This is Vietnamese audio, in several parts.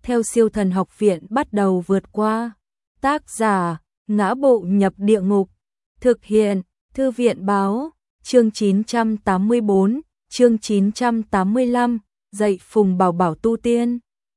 theo Siêu Thần Học Viện bắt đầu vượt qua. Tác giả: Ngã Bộ Nhập Địa Ngục. Thực hiện: Thư viện báo. Chương 984, chương 985, dạy Phùng Bảo Bảo tu tiên.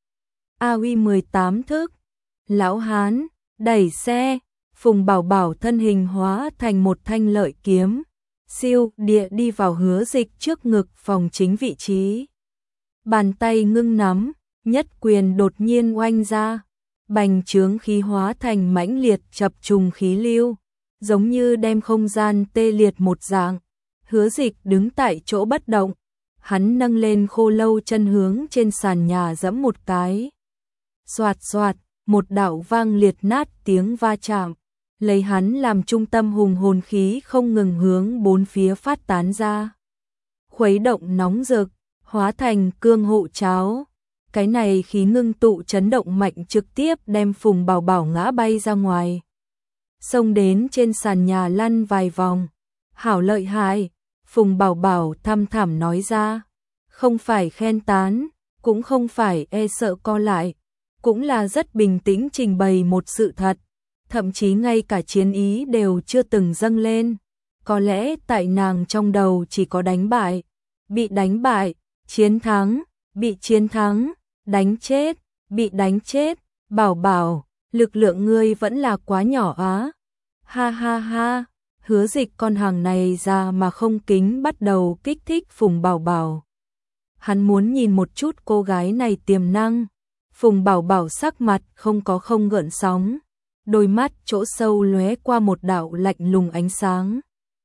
AOE 18 thức. Lão hán đẩy xe, Phùng Bảo Bảo thân hình hóa thành một thanh lợi kiếm, siêu địa đi vào Hứa Dịch trước ngực phòng chính vị trí. Bàn tay ngưng nắm, nhất quyền đột nhiên oanh ra, bành trướng khí hóa thành mãnh liệt chập trùng khí lưu, giống như đem không gian tê liệt một dạng. Hứa Dịch đứng tại chỗ bất động, hắn nâng lên khô lâu chân hướng trên sàn nhà giẫm một cái. Xoạt xoạt, một đạo vang liệt nát tiếng va chạm, lấy hắn làm trung tâm hùng hồn khí không ngừng hướng bốn phía phát tán ra. Khuấy động nóng rực, hóa thành cương hộ cháo. Cái này khí ngưng tụ chấn động mạnh trực tiếp đem Phùng Bảo Bảo ngã bay ra ngoài. Xông đến trên sàn nhà lăn vài vòng. Hảo lợi hại, Phùng Bảo Bảo thăm thẳm nói ra. Không phải khen tán, cũng không phải e sợ co lại, cũng là rất bình tĩnh trình bày một sự thật. Thậm chí ngay cả chiến ý đều chưa từng dâng lên. Có lẽ tại nàng trong đầu chỉ có đánh bại, bị đánh bại, chiến thắng, bị chiến thắng, đánh chết, bị đánh chết. Bảo Bảo, lực lượng ngươi vẫn là quá nhỏ á. Ha ha ha, Hứa Dịch con hàng này ra mà không kính bắt đầu kích thích Phùng Bảo Bảo. Hắn muốn nhìn một chút cô gái này tiềm năng. Phùng Bảo Bảo sắc mặt không gợn sóng, đôi mắt chỗ sâu lóe qua một đạo lạnh lùng ánh sáng.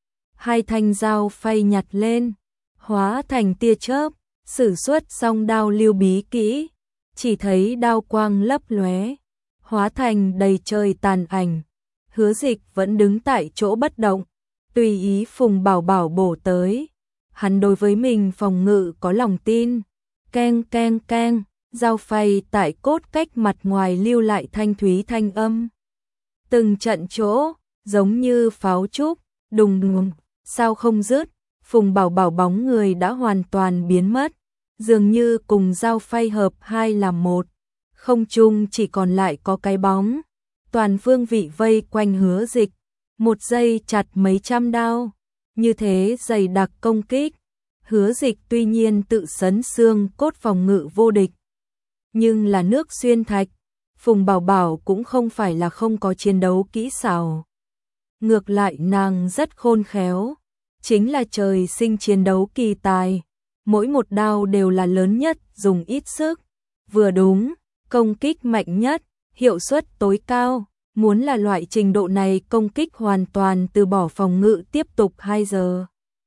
Hai thanh dao phay nhặt lên, hóa thành tia chớp, sử xuất song đao lưu bí kỹ, chỉ thấy đao quang lấp lóe, hóa thành đầy trời tàn ảnh. Hứa Dịch vẫn đứng tại chỗ bất động, tùy ý Phùng Bảo Bảo bổ tới. Hắn đối với mình phòng ngự có lòng tin. Keng keng keng, dao phay tại cốt cách mặt ngoài lưu lại thanh thúy thanh âm. Từng trận chỗ, giống như pháo trúc, đùng đùng, sao không dứt. Phùng Bảo Bảo bóng người đã hoàn toàn biến mất, dường như cùng dao phay hợp hai làm một. Không trung chỉ còn lại có cái bóng. Toàn phương vị vây quanh Hứa Dịch, một giây chặt mấy trăm đao, như thế dày đặc công kích. Hứa Dịch tuy nhiên tự sấn xương cốt phòng ngự vô địch, nhưng là nước xuyên thạch. Phùng Bảo Bảo cũng không phải là không có chiến đấu kỹ xảo. Ngược lại nàng rất khôn khéo, chính là trời sinh chiến đấu kỳ tài. Mỗi một đao đều là lớn nhất, dùng ít sức, vừa đúng, công kích mạnh nhất, hiệu suất tối cao. Muốn là loại trình độ này công kích hoàn toàn từ bỏ phòng ngự tiếp tục 2 giờ.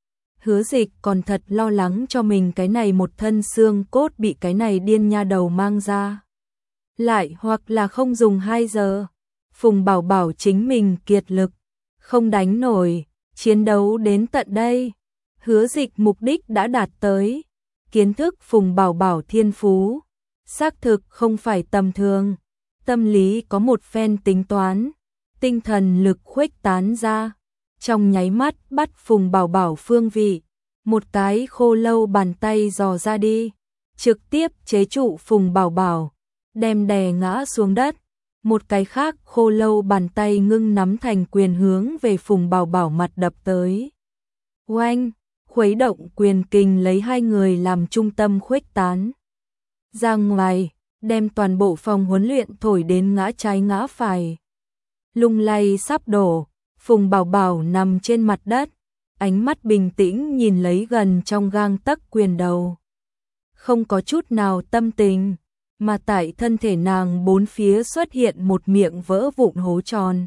Hứa Dịch còn thật lo lắng cho mình cái này một thân xương cốt bị cái này điên nha đầu mang ra. Lại hoặc là không dùng 2 giờ. Phùng Bảo Bảo chính mình kiệt lực, không đánh nổi, chiến đấu đến tận đây. Hứa Dịch mục đích đã đạt tới. Kiến thức Phùng Bảo Bảo thiên phú, xác thực không phải tầm thường. Tâm lý có một phen tính toán, tinh thần lực khuếch tán ra. Trong nháy mắt bắt Phùng Bảo Bảo phương vị, một cái khô lâu bàn tay dò ra đi, trực tiếp chế trụ Phùng Bảo Bảo, đem đè ngã xuống đất. Một cái khác khô lâu bàn tay ngưng nắm thành quyền hướng về Phùng Bảo Bảo mặt đập tới. Oanh, khuấy động quyền kình lấy hai người làm trung tâm khuếch tán ra ngoài, đem toàn bộ phòng huấn luyện thổi đến ngã trái ngã phải. Lung lay sắp đổ, Phùng Bảo Bảo nằm trên mặt đất, ánh mắt bình tĩnh nhìn lấy gần trong gang tấc quyền đầu. Không có chút nào tâm tình, mà tại thân thể nàng bốn phía xuất hiện một miệng vỡ vụn hố tròn.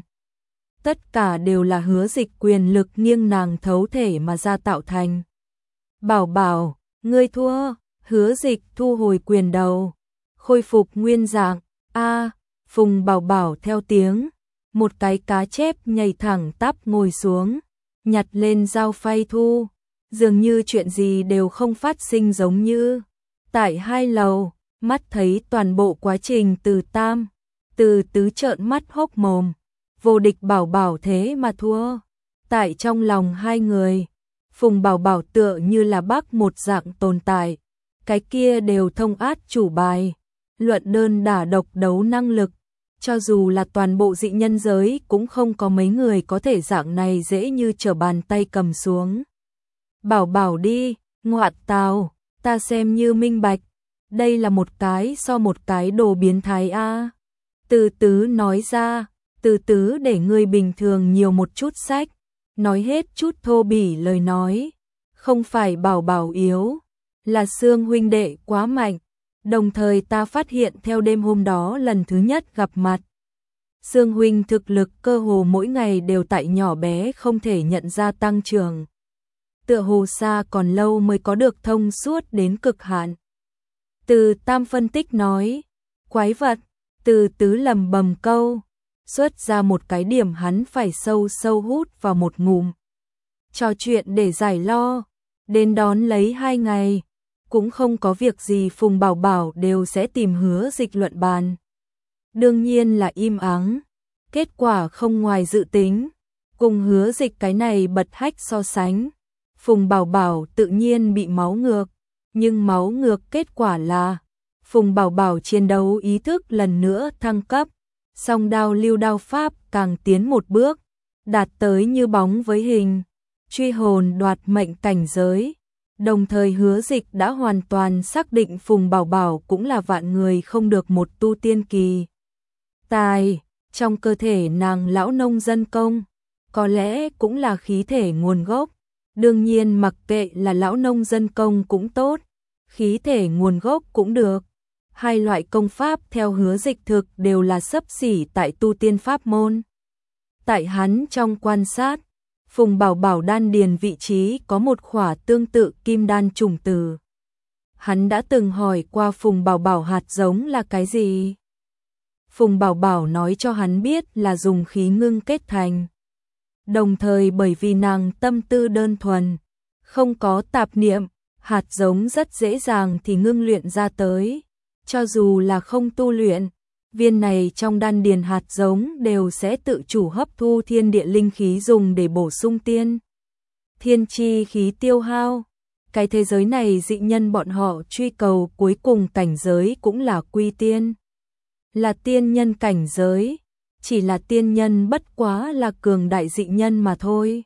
Tất cả đều là Hứa Dịch quyền lực nghiêng nàng thấu thể mà ra tạo thành. Bảo Bảo, ngươi thua. Hứa Dịch thu hồi quyền đầu, khôi phục nguyên dạng. A, Phùng Bảo Bảo theo tiếng, một cái cá chép nhảy thẳng tắp ngồi xuống, nhặt lên dao phay thu, dường như chuyện gì đều không phát sinh giống như. Tại 2 lầu, mắt thấy toàn bộ quá trình từ tam, từ tứ trợn mắt hốc mồm, vô địch Bảo Bảo thế mà thua. Tại trong lòng hai người, Phùng Bảo Bảo tựa như là bác một dạng tồn tại, cái kia đều thông át chủ bài, luận đơn đả độc đấu năng lực, cho dù là toàn bộ dị nhân giới cũng không có mấy người có thể dạng này dễ như trở bàn tay cầm xuống. Bảo bảo đi, ngoạn tào, ta xem như minh bạch, đây là một cái so một cái đồ biến thái a. Từ Tứ nói ra, Từ Tứ để ngươi bình thường nhiều một chút sách, nói hết chút thô bỉ lời nói, không phải bảo bảo yếu, là Sương huynh đệ quá mạnh, đồng thời ta phát hiện theo đêm hôm đó lần thứ nhất gặp mặt. Sương huynh thực lực cơ hồ mỗi ngày đều tại nhỏ bé không thể nhận ra tăng trưởng. Tựa hồ xa còn lâu mới có được thông suốt đến cực hạn. Từ Tam phân tích nói, quái vật, Từ Tứ lầm bầm câu, xuất ra một cái điểm hắn phải sâu sâu hút vào một ngụm. Trò chuyện để giải lo, đến đón lấy 2 ngày, cũng không có việc gì Phùng Bảo Bảo đều sẽ tìm Hứa Dịch luận bàn. Đương nhiên là im ắng, kết quả không ngoài dự tính, cùng Hứa Dịch cái này bật hách so sánh. Phùng Bảo Bảo tự nhiên bị máu ngược, nhưng máu ngược kết quả là Phùng Bảo Bảo chiến đấu ý thức lần nữa thăng cấp, song đao lưu đao pháp càng tiến một bước, đạt tới như bóng với hình, truy hồn đoạt mệnh cảnh giới. Đồng thời Hứa Dịch đã hoàn toàn xác định Phùng Bảo Bảo cũng là vạn người không được một tu tiên kỳ tài, trong cơ thể nàng lão nông dân công, có lẽ cũng là khí thể nguồn gốc. Đương nhiên mặc kệ là lão nông dân công cũng tốt, khí thể nguồn gốc cũng được. Hai loại công pháp theo Hứa Dịch thực đều là xấp xỉ tại tu tiên pháp môn. Tại hắn trong quan sát, Phùng Bảo Bảo đan điền vị trí có một khỏa tương tự kim đan trùng tử. Hắn đã từng hỏi qua Phùng Bảo Bảo hạt giống là cái gì. Phùng Bảo Bảo nói cho hắn biết là dùng khí ngưng kết thành. Đồng thời bởi vì nàng tâm tư đơn thuần, không có tạp niệm, hạt giống rất dễ dàng thì ngưng luyện ra tới. Cho dù là không tu luyện, viên này trong đan điền hạt giống đều sẽ tự chủ hấp thu thiên địa linh khí dùng để bổ sung tiên. Thiên chi khí tiêu hao. Cái thế giới này dị nhân bọn họ truy cầu cuối cùng cảnh giới cũng là quy tiên. Là tiên nhân cảnh giới. Chỉ là tiên nhân bất quá là cường đại dị nhân mà thôi.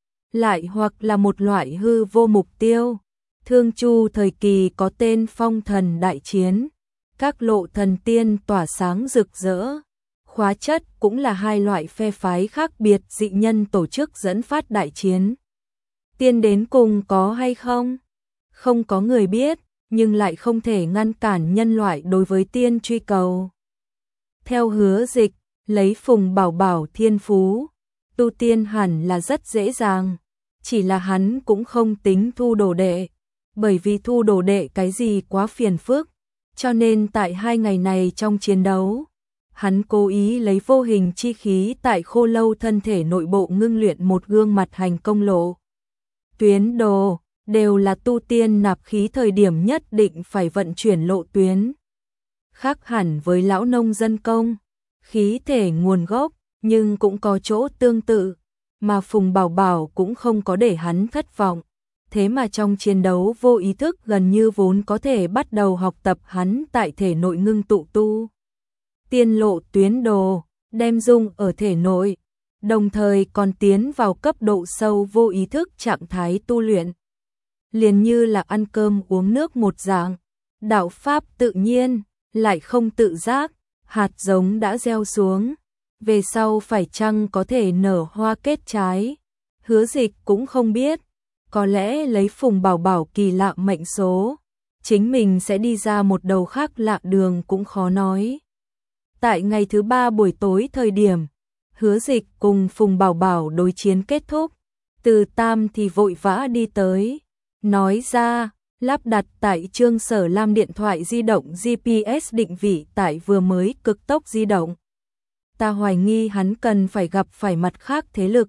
Lại hoặc là một loại hư vô mục tiêu. Thương Chu thời kỳ có tên phong thần đại chiến. Các lộ thần tiên tỏa sáng rực rỡ. Khóa chất cũng là hai loại phe phái khác biệt dị nhân tổ chức dẫn phát đại chiến. Tiên đến cùng có hay không? Không có người biết, nhưng lại không thể ngăn cản nhân loại đối với tiên truy cầu. Theo Hứa Dịch, lấy Phùng Bảo Bảo thiên phú, tu tiên hẳn là rất dễ dàng, chỉ là hắn cũng không tính thu đồ đệ, bởi vì thu đồ đệ cái gì quá phiền phức, cho nên tại 2 ngày này trong chiến đấu, hắn cố ý lấy vô hình chi khí tại khô lâu thân thể nội bộ ngưng luyện một gương mặt hành công lộ. Tuyến đồ, đều là tu tiên nạp khí thời điểm nhất định phải vận chuyển lộ tuyến. Khác hẳn với lão nông dân công, khí thể nguồn gốc, nhưng cũng có chỗ tương tự, mà Phùng Bảo Bảo cũng không có để hắn thất vọng. Thế mà trong chiến đấu vô ý thức gần như vốn có thể bắt đầu học tập hắn tại thể nội ngưng tụ tu. Tiên lộ tuyến đồ, đem dung ở thể nội, đồng thời còn tiến vào cấp độ sâu vô ý thức trạng thái tu luyện. Liền như là ăn cơm uống nước một dạng, đạo pháp tự nhiên, lại không tự giác, hạt giống đã gieo xuống, về sau phải chăng có thể nở hoa kết trái, Hứa Dịch cũng không biết, có lẽ lấy Phùng Bảo Bảo kỳ lạ mệnh số, chính mình sẽ đi ra một đầu khác lạ đường cũng khó nói. Tại ngày thứ 3 buổi tối thời điểm, Hứa Dịch cùng Phùng Bảo Bảo đối chiến kết thúc, Từ Tam thì vội vã đi tới, nói ra, lắp đặt tại Trương Sở Lam điện thoại di động GPS định vị tại vừa mới cực tốc di động. Ta hoài nghi hắn cần phải gặp phải mặt khác thế lực.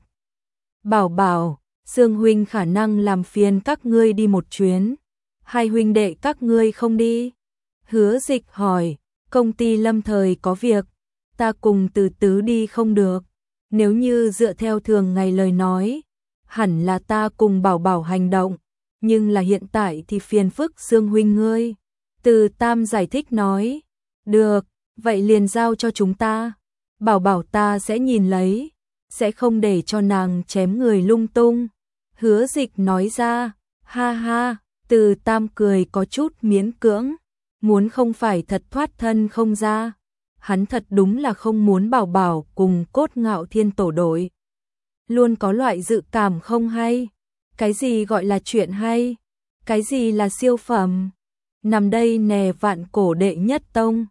Bảo Bảo, Sương huynh khả năng làm phiền các ngươi đi một chuyến. Hai huynh đệ các ngươi không đi? Hứa Dịch hỏi, công ty lâm thời có việc, ta cùng Từ Tứ đi không được. Nếu như dựa theo thường ngày lời nói, hẳn là ta cùng Bảo Bảo hành động, nhưng là hiện tại thì phiền phức Sương huynh ngươi. Từ Tam giải thích nói, Được, vậy liền giao cho chúng ta. Bảo bảo ta sẽ nhìn lấy, sẽ không để cho nàng chém người lung tung. Hứa Dịch nói ra, ha ha, Từ Tam cười có chút miễn cưỡng, muốn không phải thật thoát thân không ra. Hắn thật đúng là không muốn bảo bảo cùng Cốt Ngạo Thiên tổ đội. Luôn có loại dự cảm không hay. Cái gì gọi là chuyện hay? Cái gì là siêu phẩm? Nằm đây nè Vạn Cổ đệ nhất tông.